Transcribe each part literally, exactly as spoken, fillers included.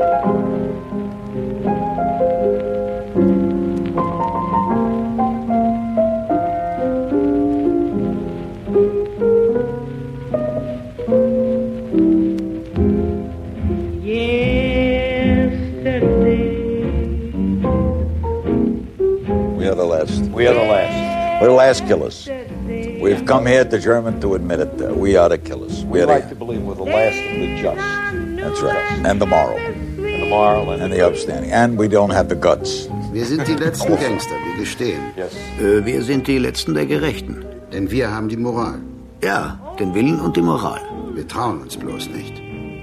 We are the last. We're the last killers. We've come here, the German, to admit it. Uh, we are the killers. We, we like the, to believe we're the last of the just. That's right. And the moral. And the moral. And, and the upstanding. And we don't have the guts. Wir sind die letzten Gangster, wir gestehen. Yes. Äh, wir sind die Letzten der Gerechten. Denn wir haben die Moral. Ja, den Willen und die Moral. Wir trauen uns bloß nicht.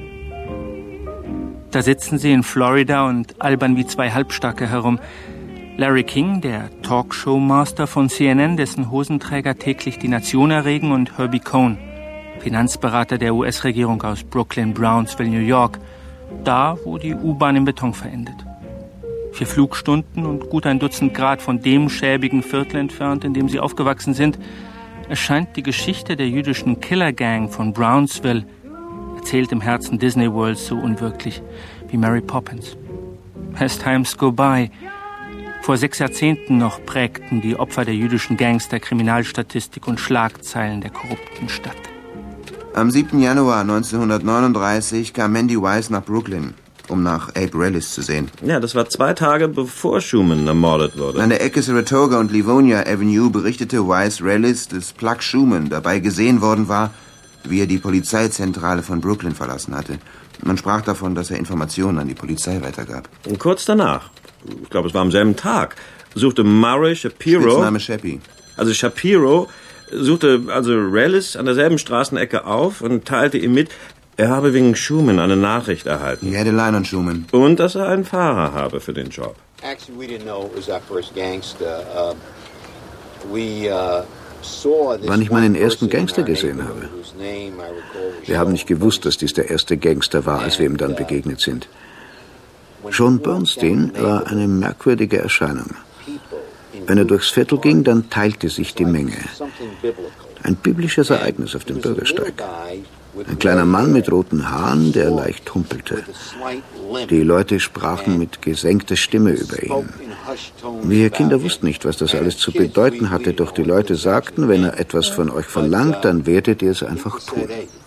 Da sitzen sie in Florida und albern wie zwei Halbstarke herum. Larry King, der Talkshow-Master von C N N, dessen Hosenträger täglich die Nation erregen, und Herbie Cohn, Finanzberater der U S-Regierung aus Brooklyn, Brownsville, New York, da, wo die U-Bahn im Beton verendet. Vier Flugstunden und gut ein Dutzend Grad von dem schäbigen Viertel entfernt, in dem sie aufgewachsen sind, erscheint die Geschichte der jüdischen Killer-Gang von Brownsville, erzählt im Herzen Disney World, so unwirklich wie Mary Poppins. As times go by. Vor sechs Jahrzehnten noch prägten die Opfer der jüdischen Gangster Kriminalstatistik und Schlagzeilen der korrupten Stadt. Am siebten Januar neunzehnhundertneununddreißig kam Mandy Wise nach Brooklyn, um nach Abe Relis zu sehen. Ja, das war zwei Tage bevor Schumann ermordet wurde. An der Ecke Saratoga und Livonia Avenue berichtete Wise Relis, dass Pluck Schumann dabei gesehen worden war, wie er die Polizeizentrale von Brooklyn verlassen hatte. Man sprach davon, dass er Informationen an die Polizei weitergab. Und kurz danach, ich glaube, es war am selben Tag, suchte Murray Shapiro... Spitzname Shappy. Also Shapiro suchte also Relis an derselben Straßenecke auf und teilte ihm mit, er habe wegen Schumann eine Nachricht erhalten. He had a line on Schumann. Und dass er einen Fahrer habe für den Job. Actually, we didn't know it was our first gangster. Uh, we, uh Wann ich meinen ersten Gangster gesehen habe. Wir haben nicht gewusst, dass dies der erste Gangster war, als wir ihm dann begegnet sind. John Bernstein war eine merkwürdige Erscheinung. Wenn er durchs Viertel ging, dann teilte sich die Menge. Ein biblisches Ereignis auf dem Bürgersteig. Ein kleiner Mann mit roten Haaren, der leicht humpelte. Die Leute sprachen mit gesenkter Stimme über ihn. Wir Kinder wussten nicht, was das alles zu bedeuten hatte, doch die Leute sagten, wenn er etwas von euch verlangt, dann werdet ihr es einfach tun.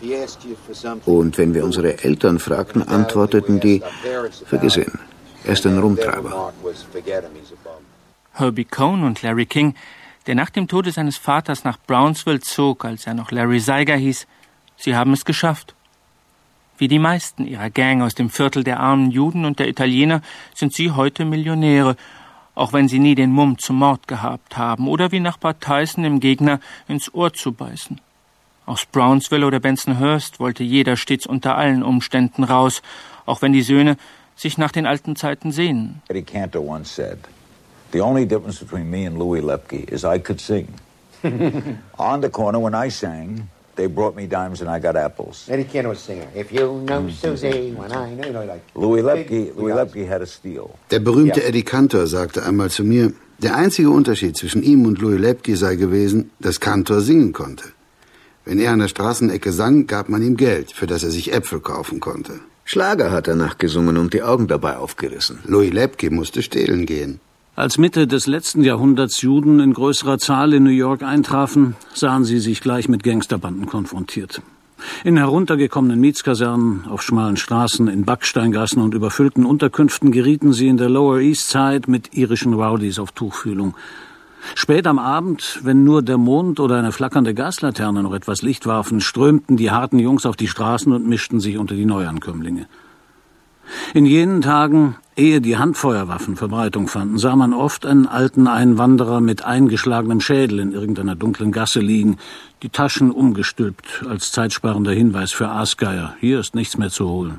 Und wenn wir unsere Eltern fragten, antworteten die, vergiss ihn, er ist ein Rumtreiber. Herbie Cohn und Larry King, der nach dem Tode seines Vaters nach Brownsville zog, als er noch Larry Seiger hieß, sie haben es geschafft. Wie die meisten ihrer Gang aus dem Viertel der armen Juden und der Italiener sind sie heute Millionäre, auch wenn sie nie den Mumm zum Mord gehabt haben oder wie Nachbar Tyson dem Gegner ins Ohr zu beißen. Aus Brownsville oder Bensonhurst wollte jeder stets unter allen Umständen raus, auch wenn die Söhne sich nach den alten Zeiten sehnen. Eddie Cantor once said, "The only difference between me and Louis Lepke is I could sing. On the corner when I sang, they brought me dimes and I got apples." Eddie Cantor was a singer. If you know Susie, when I know, you know, like. Louis Lepke, Louis Lepke had a steel. Der berühmte Eddie Cantor sagte einmal zu mir, der einzige Unterschied zwischen ihm und Louis Lepke sei gewesen, dass Cantor singen konnte. Wenn er an der Straßenecke sang, gab man ihm Geld, für das er sich Äpfel kaufen konnte. Schlager hat er nachgesungen und die Augen dabei aufgerissen. Louis Lepke musste stehlen gehen. Als Mitte des letzten Jahrhunderts Juden in größerer Zahl in New York eintrafen, sahen sie sich gleich mit Gangsterbanden konfrontiert. In heruntergekommenen Mietskasernen, auf schmalen Straßen, in Backsteingassen und überfüllten Unterkünften gerieten sie in der Lower East Side mit irischen Rowdies auf Tuchfühlung. Spät am Abend, wenn nur der Mond oder eine flackernde Gaslaterne noch etwas Licht warfen, strömten die harten Jungs auf die Straßen und mischten sich unter die Neuankömmlinge. In jenen Tagen, ehe die Handfeuerwaffen Verbreitung fanden, sah man oft einen alten Einwanderer mit eingeschlagenem Schädel in irgendeiner dunklen Gasse liegen, die Taschen umgestülpt als zeitsparender Hinweis für Aasgeier. Hier ist nichts mehr zu holen.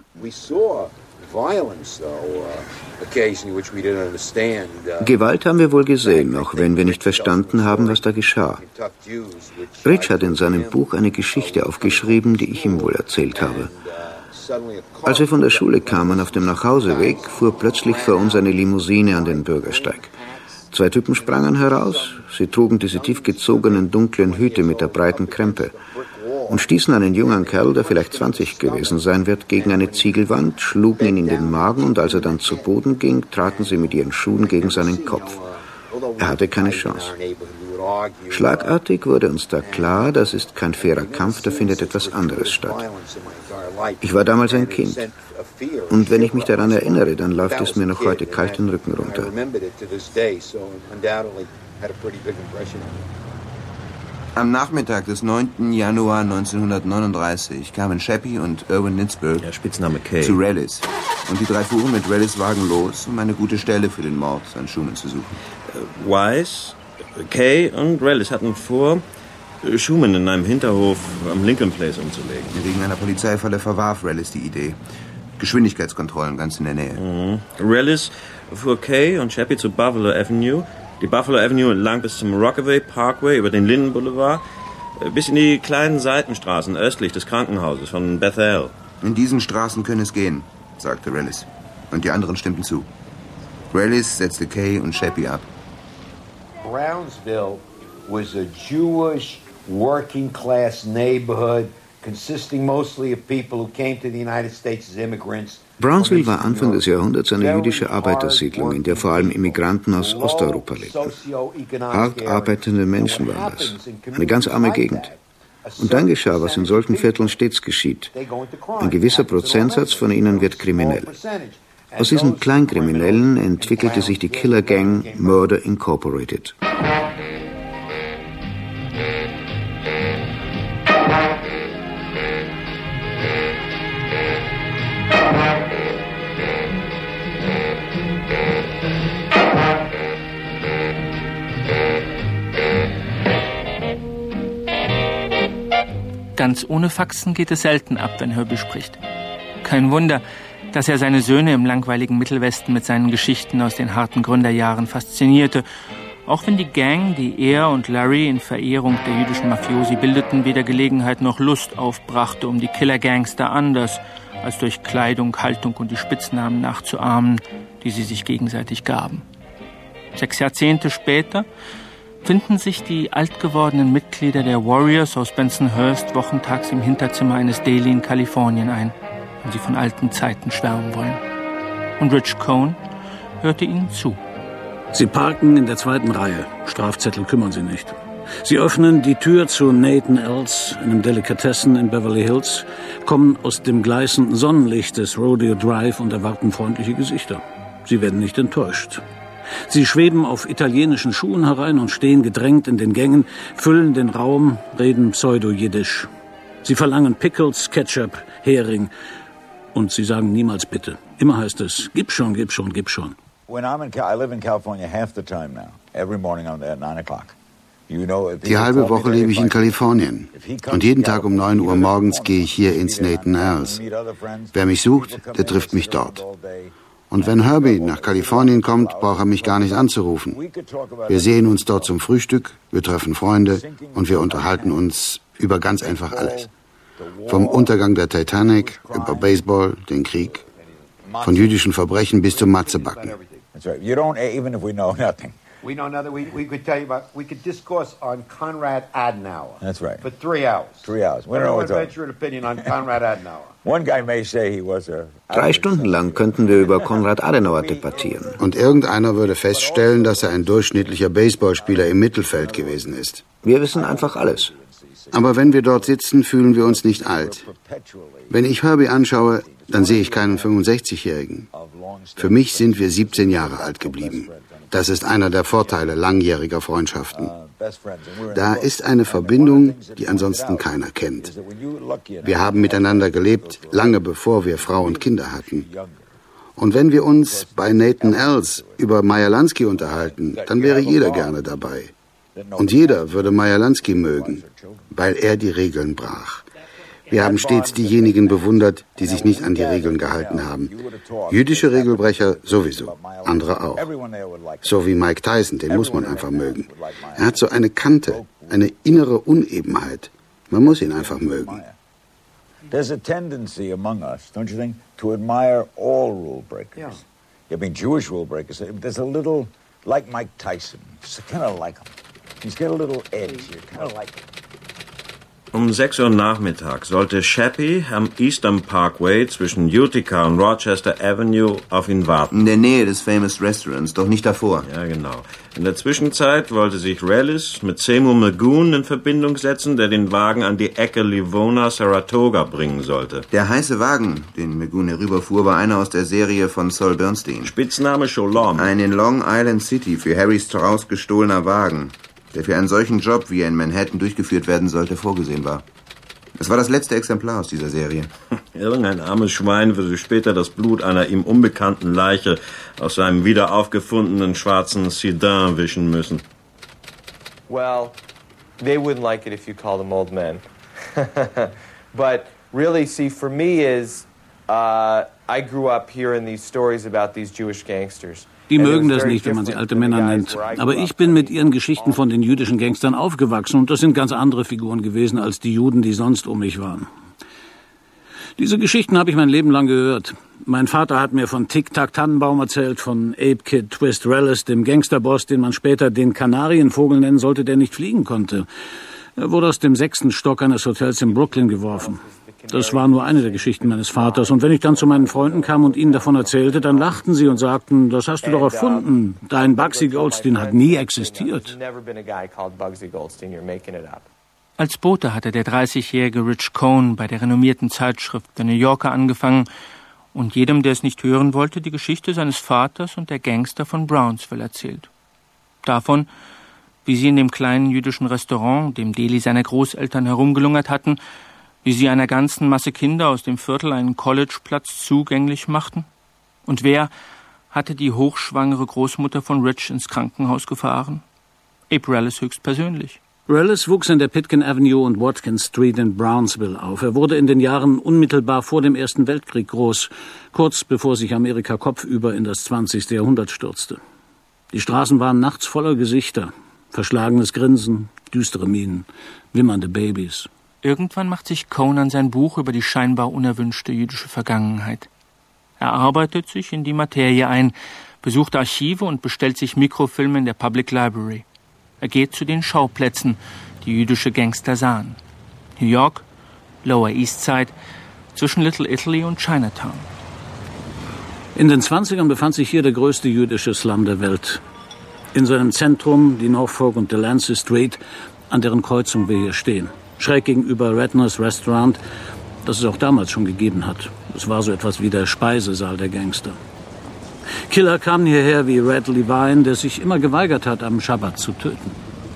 Gewalt haben wir wohl gesehen, auch wenn wir nicht verstanden haben, was da geschah. Rich hat in seinem Buch eine Geschichte aufgeschrieben, die ich ihm wohl erzählt habe. Als wir von der Schule kamen auf dem Nachhauseweg, fuhr plötzlich vor uns eine Limousine an den Bürgersteig. Zwei Typen sprangen heraus. Sie trugen diese tiefgezogenen dunklen Hüte mit der breiten Krempe. und stießen einen jungen Kerl, der vielleicht zwanzig gewesen sein wird, gegen eine Ziegelwand, schlugen ihn in den Magen und als er dann zu Boden ging, traten sie mit ihren Schuhen gegen seinen Kopf. Er hatte keine Chance. Schlagartig wurde uns da klar, das ist kein fairer Kampf, da findet etwas anderes statt. Ich war damals ein Kind. Und wenn ich mich daran erinnere, dann läuft es mir noch heute kalt den Rücken runter. Am Nachmittag des neunten Januar neunzehnhundertneununddreißig kamen Sheppy und Irwin Nitzberg, der Spitzname Kay, zu Rellis. Und die drei fuhren mit Rellis Wagen los, um eine gute Stelle für den Mord an Schumann zu suchen. Wise, Kay und Rellis hatten vor, Schumann in einem Hinterhof am Lincoln Place umzulegen. Wegen einer Polizeifalle verwarf Rellis die Idee. Geschwindigkeitskontrollen ganz in der Nähe. Mhm. Rellis fuhr Kay und Sheppy zu Buffalo Avenue. Die Buffalo Avenue entlang bis zum Rockaway Parkway über den Linden Boulevard, bis in die kleinen Seitenstraßen östlich des Krankenhauses von Bethel. In diesen Straßen können es gehen, sagte Rellis. Und die anderen stimmten zu. Rellis setzte Kay und Sheppy ab. Brownsville was a Jewish working-class neighborhood consisting mostly of people who came to the United States as immigrants. Brownsville war Anfang des Jahrhunderts eine jüdische Arbeitersiedlung, in der vor allem Immigranten aus Osteuropa lebten. Hart arbeitende Menschen waren das. Eine ganz arme Gegend. Und dann geschah, was in solchen Vierteln stets geschieht. Ein gewisser Prozentsatz von ihnen wird kriminell. Aus diesen Kleinkriminellen entwickelte sich die Killer-Gang Murder Incorporated. Ganz ohne Faxen geht es selten ab, wenn Herbie spricht. Kein Wunder, dass er seine Söhne im langweiligen Mittelwesten mit seinen Geschichten aus den harten Gründerjahren faszinierte, auch wenn die Gang, die er und Larry in Verehrung der jüdischen Mafiosi bildeten, weder Gelegenheit noch Lust aufbrachte, um die Killer-Gangster anders als durch Kleidung, Haltung und die Spitznamen nachzuahmen, die sie sich gegenseitig gaben. Sechs Jahrzehnte später finden sich die alt gewordenen Mitglieder der Warriors aus Bensonhurst wochentags im Hinterzimmer eines Daily in Kalifornien ein, wenn sie von alten Zeiten schwärmen wollen. Und Rich Cohn hörte ihnen zu. Sie parken in der zweiten Reihe. Strafzettel kümmern sie nicht. Sie öffnen die Tür zu Nathan Els, einem Delikatessen in Beverly Hills, kommen aus dem gleißenden Sonnenlicht des Rodeo Drive und erwarten freundliche Gesichter. Sie werden nicht enttäuscht. Sie schweben auf italienischen Schuhen herein und stehen gedrängt in den Gängen, füllen den Raum, reden Pseudo-Jiddisch. Sie verlangen Pickles, Ketchup, Hering und sie sagen niemals bitte. Immer heißt es, gib schon, gib schon, gib schon. When I'm in, I live in California half the time now. Every morning I'm there at nine o'clock. You know, die halbe Woche lebe ich in Kalifornien. Und jeden Tag um neun Uhr morgens gehe ich hier ins Nathan Els. Wer mich sucht, der trifft mich dort. Und wenn Herbie nach Kalifornien kommt, braucht er mich gar nicht anzurufen. Wir sehen uns dort zum Frühstück, wir treffen Freunde und wir unterhalten uns über ganz einfach alles. Vom Untergang der Titanic, über Baseball, den Krieg, von jüdischen Verbrechen bis zum Matzebacken. We know nothing. We, we could tell you about, we could discourse on Konrad Adenauer. That's right. For three hours. Three hours. We don't know what's venture an opinion on Konrad Adenauer. One guy may say he was a... Drei Stunden lang könnten wir über Konrad Adenauer debattieren. Und irgendeiner würde feststellen, dass er ein durchschnittlicher Baseballspieler im Mittelfeld gewesen ist. Wir wissen einfach alles. Aber wenn wir dort sitzen, fühlen wir uns nicht alt. Wenn ich Herbie anschaue, dann sehe ich keinen fünfundsechzigjährigen. Für mich sind wir siebzehn Jahre alt geblieben. Das ist einer der Vorteile langjähriger Freundschaften. Da ist eine Verbindung, die ansonsten keiner kennt. Wir haben miteinander gelebt, lange bevor wir Frau und Kinder hatten. Und wenn wir uns bei Nathan Els über Meyer Lansky unterhalten, dann wäre jeder gerne dabei. Und jeder würde Meyer Lansky mögen, weil er die Regeln brach. Wir haben stets diejenigen bewundert, die sich nicht an die Regeln gehalten haben. Jüdische Regelbrecher sowieso, andere auch. So wie Mike Tyson, den muss man einfach mögen. Er hat so eine Kante, eine innere Unebenheit. Man muss ihn einfach mögen. There's a tendency among us, don't you think, to admire all rule breakers. I mean, Jewish rule breakers. There's a little, like Mike Tyson, just kind of like him. He's got a little edge here, kind of like him. Um sechs Uhr nachmittags sollte Chappie am Eastern Parkway zwischen Utica und Rochester Avenue auf ihn warten. In der Nähe des Famous Restaurants, doch nicht davor. Ja, genau. In der Zwischenzeit wollte sich Relis mit Seymour Magoon in Verbindung setzen, der den Wagen an die Ecke Livona-Saratoga bringen sollte. Der heiße Wagen, den Magoon herüberfuhr, war einer aus der Serie von Sol Bernstein. Spitzname Sholom. Ein in Long Island City für Harry Strauss gestohlener Wagen, der für einen solchen Job, wie er in Manhattan durchgeführt werden sollte, vorgesehen war. Es war das letzte Exemplar aus dieser Serie. Irgendein armes Schwein würde später das Blut einer ihm unbekannten Leiche aus seinem wieder aufgefundenen schwarzen Sedan wischen müssen. Well, they wouldn't like it if you called them old men. But really, see, for me is, uh, I grew up hearing these stories about these Jewish gangsters. Die mögen das nicht, wenn man sie alte Männer nennt. Aber ich bin mit ihren Geschichten von den jüdischen Gangstern aufgewachsen und das sind ganz andere Figuren gewesen als die Juden, die sonst um mich waren. Diese Geschichten habe ich mein Leben lang gehört. Mein Vater hat mir von Tic-Tac Tannenbaum erzählt, von Abe Kid Twist Relis, dem Gangsterboss, den man später den Kanarienvogel nennen sollte, der nicht fliegen konnte. Er wurde aus dem sechsten Stock eines Hotels in Brooklyn geworfen. Das war nur eine der Geschichten meines Vaters. Und wenn ich dann zu meinen Freunden kam und ihnen davon erzählte, dann lachten sie und sagten, das hast du doch erfunden. Dein Bugsy Goldstein hat nie existiert. Als Bote hatte der dreißigjährige Rich Cohn bei der renommierten Zeitschrift The New Yorker angefangen und jedem, der es nicht hören wollte, die Geschichte seines Vaters und der Gangster von Brownsville erzählt. Davon, wie sie in dem kleinen jüdischen Restaurant, dem Deli seiner Großeltern, herumgelungert hatten, wie sie einer ganzen Masse Kinder aus dem Viertel einen Collegeplatz zugänglich machten? Und wer hatte die hochschwangere Großmutter von Rich ins Krankenhaus gefahren? Abe Relis höchstpersönlich. Relis wuchs in der Pitkin Avenue und Watkins Street in Brownsville auf. Er wurde in den Jahren unmittelbar vor dem Ersten Weltkrieg groß, kurz bevor sich Amerika kopfüber in das zwanzigste Jahrhundert stürzte. Die Straßen waren nachts voller Gesichter, verschlagenes Grinsen, düstere Mienen, wimmernde Babys. Irgendwann macht sich Cohn an sein Buch über die scheinbar unerwünschte jüdische Vergangenheit. Er arbeitet sich in die Materie ein, besucht Archive und bestellt sich Mikrofilme in der Public Library. Er geht zu den Schauplätzen, die jüdische Gangster sahen. New York, Lower East Side, zwischen Little Italy und Chinatown. In den Zwanzigern befand sich hier der größte jüdische Slum der Welt. In seinem Zentrum die Norfolk und Delancey Street, an deren Kreuzung wir hier stehen. Schräg gegenüber Redner's Restaurant, das es auch damals schon gegeben hat. Es war so etwas wie der Speisesaal der Gangster. Killer kamen hierher wie Red Levine, der sich immer geweigert hat, am Schabbat zu töten.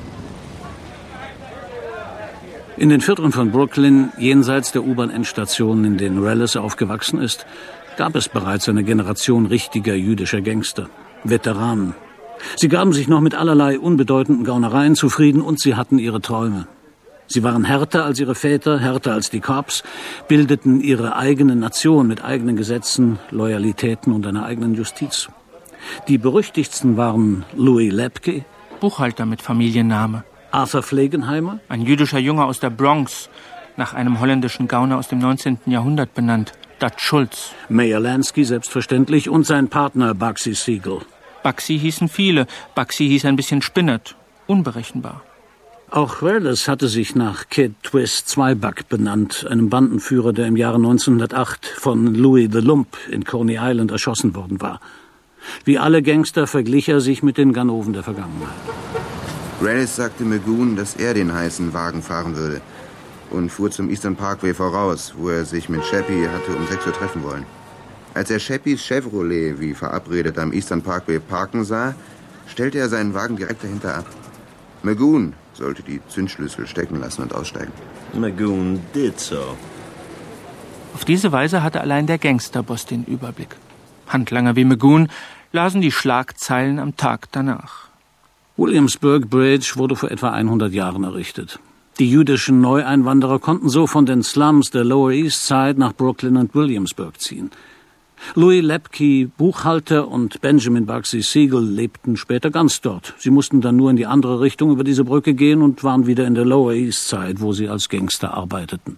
In den Vierteln von Brooklyn, jenseits der U-Bahn-Endstationen, in denen Relis aufgewachsen ist, gab es bereits eine Generation richtiger jüdischer Gangster, Veteranen. Sie gaben sich noch mit allerlei unbedeutenden Gaunereien zufrieden und sie hatten ihre Träume. Sie waren härter als ihre Väter, härter als die Cops, bildeten ihre eigene Nation mit eigenen Gesetzen, Loyalitäten und einer eigenen Justiz. Die berüchtigsten waren Louis Lepke, Buchhalter mit Familienname, Arthur Flegenheimer, ein jüdischer Junge aus der Bronx, nach einem holländischen Gauner aus dem neunzehnten Jahrhundert benannt, Dutch Schultz, Meyer Lansky selbstverständlich und sein Partner Bugsy Siegel. Bugsy hießen viele, Bugsy hieß ein bisschen spinnert, unberechenbar. Auch Relis hatte sich nach Kid Twist Zweiback benannt, einem Bandenführer, der im Jahre neunzehnhundertacht von Louis the Lump in Coney Island erschossen worden war. Wie alle Gangster verglich er sich mit den Ganoven der Vergangenheit. Relis sagte Magoon, dass er den heißen Wagen fahren würde und fuhr zum Eastern Parkway voraus, wo er sich mit Chappie hatte um sechs Uhr treffen wollen. Als er Chappies Chevrolet wie verabredet am Eastern Parkway parken sah, stellte er seinen Wagen direkt dahinter ab. Magoon sollte die Zündschlüssel stecken lassen und aussteigen. Magoon did so. Auf diese Weise hatte allein der Gangsterboss den Überblick. Handlanger wie Magoon lasen die Schlagzeilen am Tag danach. Williamsburg Bridge wurde vor etwa hundert Jahren errichtet. Die jüdischen Neueinwanderer konnten so von den Slums der Lower East Side nach Brooklyn und Williamsburg ziehen. Louis Lepke, Buchhalter, und Benjamin Bugsy Siegel lebten später ganz dort. Sie mussten dann nur in die andere Richtung über diese Brücke gehen und waren wieder in der Lower East Side, wo sie als Gangster arbeiteten.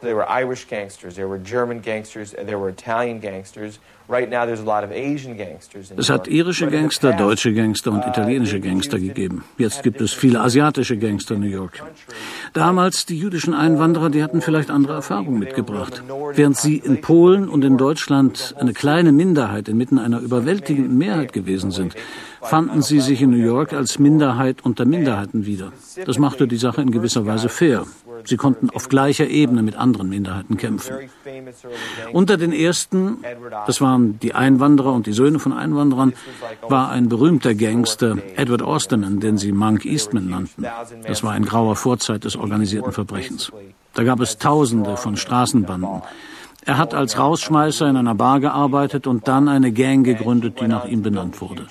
There were Irish gangsters, there were German gangsters, there were Italian gangsters. Right now there's a lot of Asian gangsters in New Es hat irische Gangster, deutsche Gangster und italienische Gangster gegeben. Jetzt gibt es viele asiatische Gangster in New York. Damals die jüdischen Einwanderer, die hatten vielleicht andere Erfahrungen mitgebracht. Während sie in Polen und in Deutschland eine kleine Minderheit inmitten einer überwältigenden Mehrheit gewesen sind, fanden sie sich in New York als Minderheit unter Minderheiten wieder. Das machte die Sache in gewisser Weise fair. Sie konnten auf gleicher Ebene mit anderen Minderheiten kämpfen. Unter den ersten, das waren die Einwanderer und die Söhne von Einwanderern, war ein berühmter Gangster, Edward Osterman, den sie Monk Eastman nannten. Das war in grauer Vorzeit des organisierten Verbrechens. Da gab es Tausende von Straßenbanden. Er hat als Rausschmeißer in einer Bar gearbeitet und dann eine Gang gegründet, die nach ihm benannt wurde.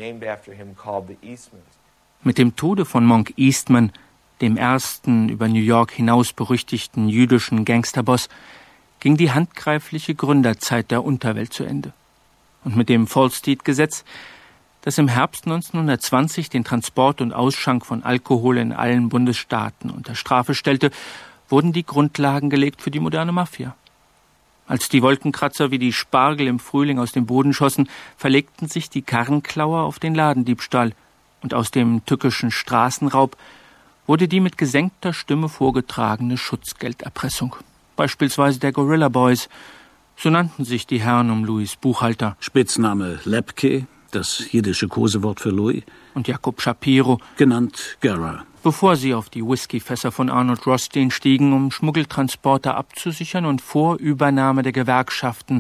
Mit dem Tode von Monk Eastman, dem ersten über New York hinaus berüchtigten jüdischen Gangsterboss, ging die handgreifliche Gründerzeit der Unterwelt zu Ende. Und mit dem Volstead-Gesetz, das im Herbst neunzehnhundertzwanzig den Transport und Ausschank von Alkohol in allen Bundesstaaten unter Strafe stellte, wurden die Grundlagen gelegt für die moderne Mafia. Als die Wolkenkratzer wie die Spargel im Frühling aus dem Boden schossen, verlegten sich die Karrenklauer auf den Ladendiebstahl, und aus dem tückischen Straßenraub wurde die mit gesenkter Stimme vorgetragene Schutzgelderpressung. Beispielsweise der Gorilla Boys, so nannten sich die Herren um Louis Buchhalter. Spitzname Lepke, das jiddische Kosewort für Louis. Und Jakob Shapiro, genannt Gara. Bevor sie auf die Whiskyfässer von Arnold Rothstein stiegen, um Schmuggeltransporter abzusichern und vor Übernahme der Gewerkschaften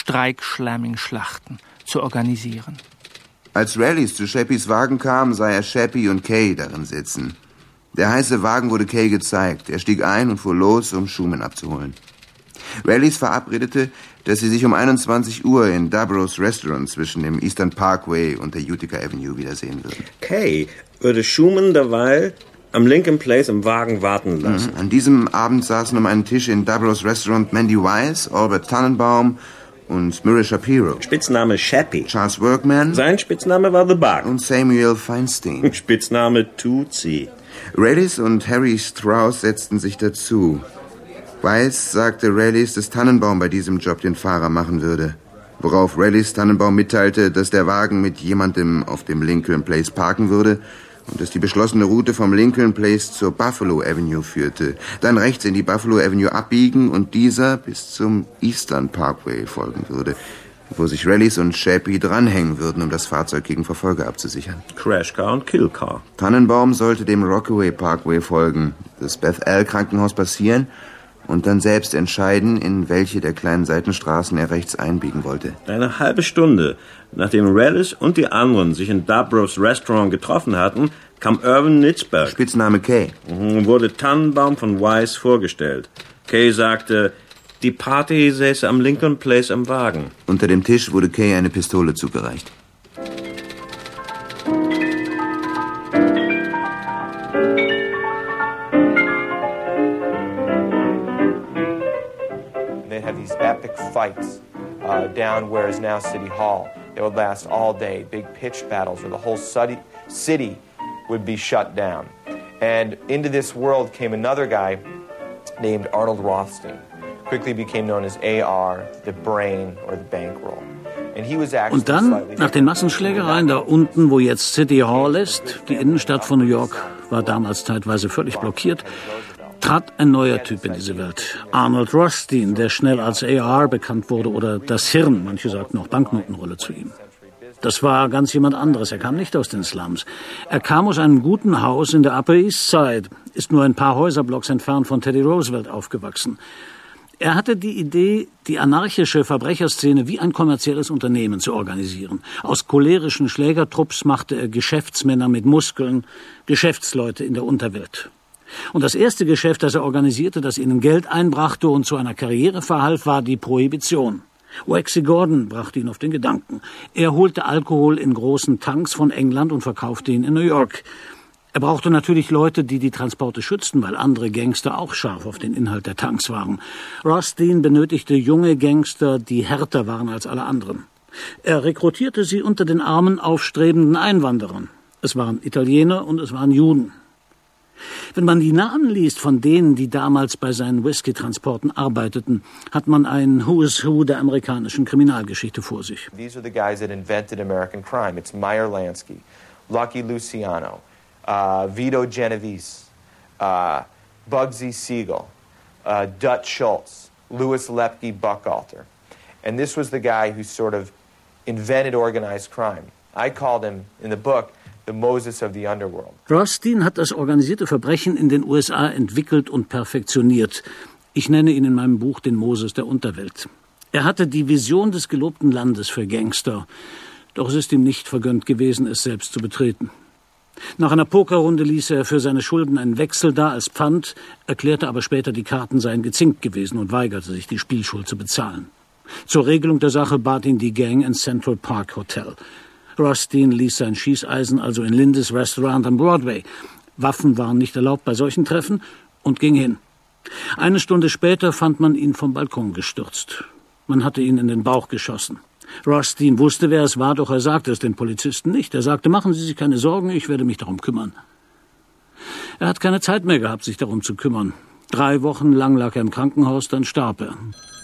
Streik-Schlamming-Schlachten zu organisieren. Als Rallis zu Shappys Wagen kam, sah er Shappy und Kay darin sitzen. Der heiße Wagen wurde Kay gezeigt. Er stieg ein und fuhr los, um Schumann abzuholen. Rallis verabredete, dass sie sich um einundzwanzig Uhr in Dubrows Restaurant zwischen dem Eastern Parkway und der Utica Avenue wiedersehen würden. Kay würde Schumann derweil am Lincoln Place im Wagen warten lassen. Mhm. An diesem Abend saßen um einen Tisch in Dubrows Restaurant Mandy Wise, Albert Tannenbaum und Murray Shapiro. Spitzname Shappy. Charles Workman. Sein Spitzname war The Bug. Und Samuel Feinstein. Spitzname Tootsie. Rallis und Harry Strauss setzten sich dazu. Weiss sagte Rallis, dass Tannenbaum bei diesem Job den Fahrer machen würde. Worauf Rallis Tannenbaum mitteilte, dass der Wagen mit jemandem auf dem Lincoln Place parken würde und dass die beschlossene Route vom Lincoln Place zur Buffalo Avenue führte. Dann rechts in die Buffalo Avenue abbiegen und dieser bis zum Eastern Parkway folgen würde, wo sich Rallis und Shappy dranhängen würden, um das Fahrzeug gegen Verfolger abzusichern. Crashcar und Killcar. Tannenbaum sollte dem Rockaway Parkway folgen, das Bethel Krankenhaus passieren und dann selbst entscheiden, in welche der kleinen Seitenstraßen er rechts einbiegen wollte. Eine halbe Stunde, nachdem Rallis und die anderen sich in Dubrows Restaurant getroffen hatten, kam Irvin Nitzberg. Spitzname Kay. Und wurde Tannenbaum von Wise vorgestellt. Kay sagte, die Party säße am Lincoln Place am Wagen. Unter dem Tisch wurde Kay eine Pistole zugereicht. They'd have these epic fights uh, down where is now City Hall. They would last all day, big pitched battles where the whole city would be shut down. And into this world came another guy named Arnold Rothstein. Quickly became known as A R, the Brain or the Bankroll. And he was actually Und dann, nach den Massenschlägereien da unten, wo jetzt City Hall ist, die Innenstadt von New York war damals zeitweise völlig blockiert, trat ein neuer Typ in diese Welt. Arnold Rothstein, der schnell als A R bekannt wurde, oder das Hirn, manche sagten auch Banknotenrolle zu ihm. Das war ganz jemand anderes. Er kam nicht aus den Slums. Er kam aus einem guten Haus in der Upper East Side, ist nur ein paar Häuserblocks entfernt von Teddy Roosevelt aufgewachsen. Er hatte die Idee, die anarchische Verbrecherszene wie ein kommerzielles Unternehmen zu organisieren. Aus cholerischen Schlägertrupps machte er Geschäftsmänner mit Muskeln, Geschäftsleute in der Unterwelt. Und das erste Geschäft, das er organisierte, das ihnen Geld einbrachte und zu einer Karriere verhalf, war die Prohibition. Waxy Gordon brachte ihn auf den Gedanken. Er holte Alkohol in großen Tanks von England und verkaufte ihn in New York. Er brauchte natürlich Leute, die die Transporte schützten, weil andere Gangster auch scharf auf den Inhalt der Tanks waren. Rothstein benötigte junge Gangster, die härter waren als alle anderen. Er rekrutierte sie unter den armen, aufstrebenden Einwanderern. Es waren Italiener und es waren Juden. Wenn man die Namen liest von denen, die damals bei seinen Whisky-Transporten arbeiteten, hat man ein Who is Who der amerikanischen Kriminalgeschichte vor sich. These are the guys that invented American crime. It's Meyer Lansky, Lucky Luciano, uh, Vito Genovese, uh, Bugsy Siegel, uh, Dutch Schultz, Louis Lepke Buchalter. And this was the guy who sort of invented organized crime. I called him in the book the Moses of the Underworld. Rothstein hat das organisierte Verbrechen in den U S A entwickelt und perfektioniert. Ich nenne ihn in meinem Buch den Moses der Unterwelt. Er hatte die Vision des gelobten Landes für Gangster. Doch es ist ihm nicht vergönnt gewesen, es selbst zu betreten. Nach einer Pokerrunde ließ er für seine Schulden einen Wechsel da als Pfand, erklärte aber später, die Karten seien gezinkt gewesen und weigerte sich, die Spielschuld zu bezahlen. Zur Regelung der Sache bat ihn die Gang ins Central Park Hotel. Rothstein ließ sein Schießeisen also in Lindes Restaurant am Broadway. Waffen waren nicht erlaubt bei solchen Treffen und ging hin. Eine Stunde später fand man ihn vom Balkon gestürzt. Man hatte ihn in den Bauch geschossen. Rothstein wusste, wer es war, doch er sagte es den Polizisten nicht. Er sagte, machen Sie sich keine Sorgen, ich werde mich darum kümmern. Er hat keine Zeit mehr gehabt, sich darum zu kümmern. Drei Wochen lang lag er im Krankenhaus, dann starb er.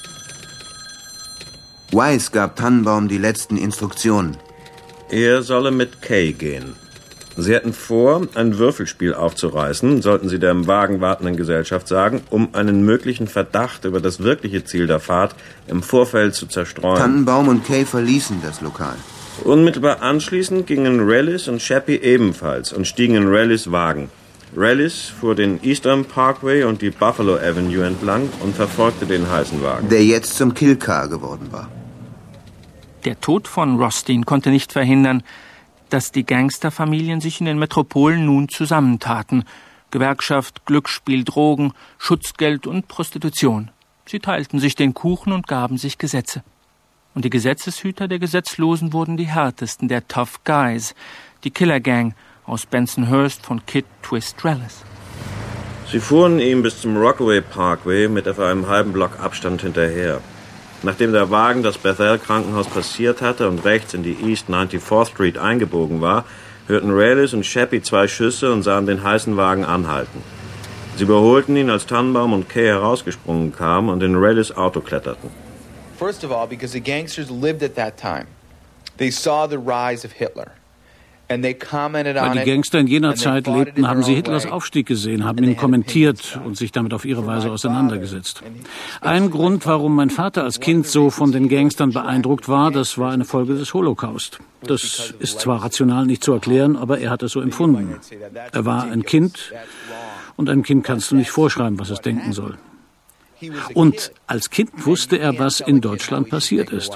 Wise gab Tannenbaum die letzten Instruktionen. Er solle mit Kay gehen. Sie hätten vor, ein Würfelspiel aufzureißen, sollten sie der im Wagen wartenden Gesellschaft sagen, um einen möglichen Verdacht über das wirkliche Ziel der Fahrt im Vorfeld zu zerstreuen. Tannenbaum und Kay verließen das Lokal. Unmittelbar anschließend gingen Rellis und Sheppy ebenfalls und stiegen in Rellis Wagen. Rellis fuhr den Eastern Parkway und die Buffalo Avenue entlang und verfolgte den heißen Wagen, der jetzt zum Killcar geworden war. Der Tod von Rothstein konnte nicht verhindern, dass die Gangsterfamilien sich in den Metropolen nun zusammentaten. Gewerkschaft, Glücksspiel, Drogen, Schutzgeld und Prostitution. Sie teilten sich den Kuchen und gaben sich Gesetze. Und die Gesetzeshüter der Gesetzlosen wurden die härtesten der Tough Guys, die Killer Gang aus Bensonhurst von Kid Twist Rellis. Sie fuhren ihm bis zum Rockaway Parkway mit etwa einem halben Block Abstand hinterher. Nachdem der Wagen das Bethel-Krankenhaus passiert hatte und rechts in die East ninety-fourth Street eingebogen war, hörten Rellis und Sheppy zwei Schüsse und sahen den heißen Wagen anhalten. Sie überholten ihn, als Tannenbaum und Kay herausgesprungen kamen und in Rellis Auto kletterten. First of all, because the gangsters lived at that time. They saw the rise of Hitler. Weil die Gangster in jener Zeit lebten, haben sie Hitlers Aufstieg gesehen, haben ihn kommentiert und sich damit auf ihre Weise auseinandergesetzt. Ein Grund, warum mein Vater als Kind so von den Gangstern beeindruckt war, das war eine Folge des Holocaust. Das ist zwar rational nicht zu erklären, aber er hat es so empfunden. Er war ein Kind und einem Kind kannst du nicht vorschreiben, was es denken soll. Und als Kind wusste er, was in Deutschland passiert ist.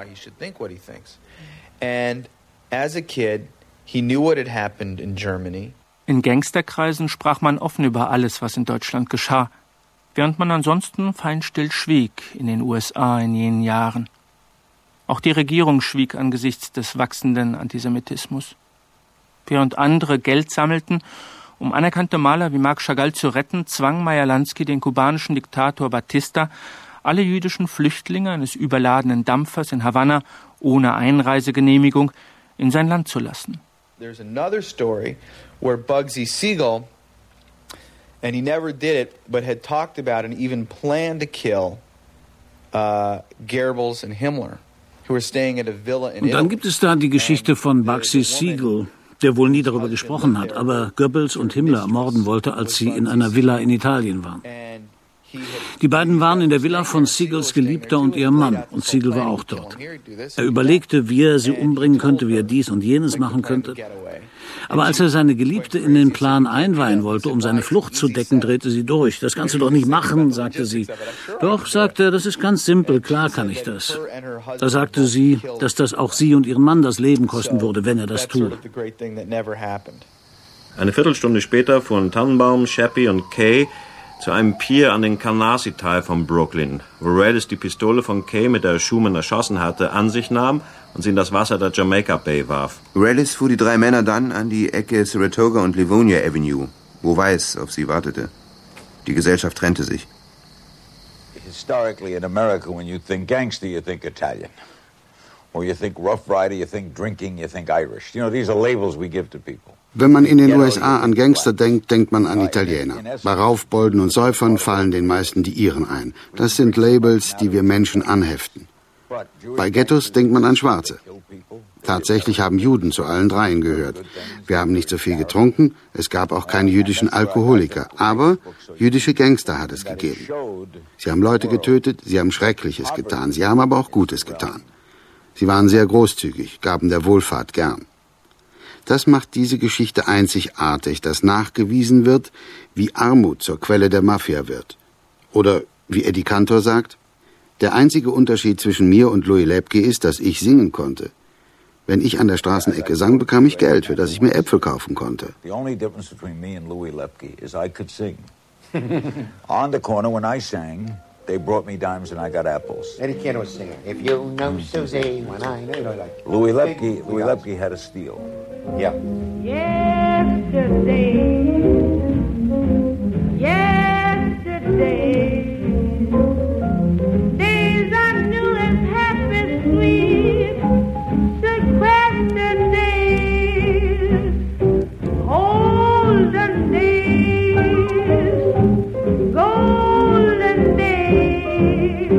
He knew what had happened in Germany. In Gangsterkreisen sprach man offen über alles, was in Deutschland geschah, während man ansonsten feinstill schwieg in den U S A in jenen Jahren. Auch die Regierung schwieg angesichts des wachsenden Antisemitismus. Während andere Geld sammelten, um anerkannte Maler wie Marc Chagall zu retten, zwang Meyer Lansky den kubanischen Diktator Batista, alle jüdischen Flüchtlinge eines überladenen Dampfers in Havanna ohne Einreisegenehmigung in sein Land zu lassen. There's another story where Bugsy Siegel, and he never did it, but had talked about and even planned to kill uh, Goebbels and Himmler, who were staying at a villa in Italy. Und dann gibt es da die Geschichte von Bugsy Siegel, der wohl nie darüber gesprochen hat, aber Goebbels und Himmler ermorden wollte, als sie in einer Villa in Italien waren. Die beiden waren in der Villa von Siegels Geliebter und ihrem Mann, und Siegel war auch dort. Er überlegte, wie er sie umbringen könnte, wie er dies und jenes machen könnte. Aber als er seine Geliebte in den Plan einweihen wollte, um seine Flucht zu decken, drehte sie durch. Das kannst du doch nicht machen, sagte sie. Doch, sagte er, das ist ganz simpel, klar kann ich das. Da sagte sie, dass das auch sie und ihren Mann das Leben kosten würde, wenn er das tue. Eine Viertelstunde später fuhren Tannenbaum, Sheppy und Kay zu einem Pier an den Canarsie-Teil von Brooklyn, wo Rellis die Pistole von Kay, mit der Schumann erschossen hatte, an sich nahm und sie in das Wasser der Jamaica Bay warf. Rellis fuhr die drei Männer dann an die Ecke Saratoga und Livonia Avenue, wo Weiss auf sie wartete. Die Gesellschaft trennte sich. Historically in America, when you think gangster, you think Italian. Or you think Rough Rider, you think drinking, you think Irish. You know, these are labels we give to people. Wenn man in den U S A an Gangster denkt, denkt man an Italiener. Bei Raufbolden und Säufern fallen den meisten die Iren ein. Das sind Labels, die wir Menschen anheften. Bei Ghettos denkt man an Schwarze. Tatsächlich haben Juden zu allen dreien gehört. Wir haben nicht so viel getrunken, es gab auch keine jüdischen Alkoholiker, aber jüdische Gangster hat es gegeben. Sie haben Leute getötet, sie haben Schreckliches getan, sie haben aber auch Gutes getan. Sie waren sehr großzügig, gaben der Wohlfahrt gern. Das macht diese Geschichte einzigartig, dass nachgewiesen wird, wie Armut zur Quelle der Mafia wird. Oder, wie Eddie Cantor sagt, der einzige Unterschied zwischen mir und Louis Lepke ist, dass ich singen konnte. Wenn ich an der Straßenecke sang, bekam ich Geld, für das ich mir Äpfel kaufen konnte. The only difference between me and Louis Lepke is I could sing. On the corner when I sang, they brought me dimes and I got apples. Eddie Cantor was singing. If you know Susie, when I know, you know, like Louis Lepke, Louis Lepke had a steal. Yeah. Yesterday, yesterday, days I knew as happy, sweet, sequestered days, golden days, golden days,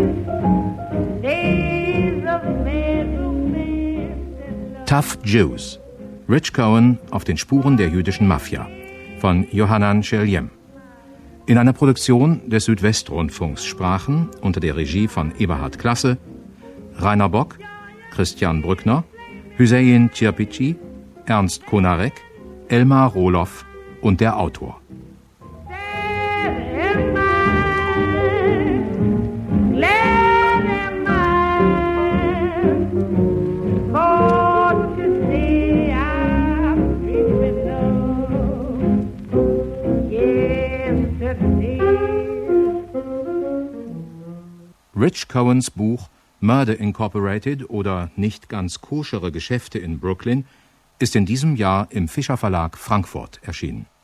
days of mad romance and love. Tough Jews. Rich Cohen auf den Spuren der jüdischen Mafia von Yohanan Sheljem. In einer Produktion des Südwestrundfunks sprachen unter der Regie von Eberhard Klasse Rainer Bock, Christian Brückner, Hüseyin Cirpici, Ernst Konarek, Elmar Rohloff und der Autor. Rich Cohens Buch Murder Incorporated oder Nicht ganz koschere Geschäfte in Brooklyn ist in diesem Jahr im Fischer Verlag Frankfurt erschienen.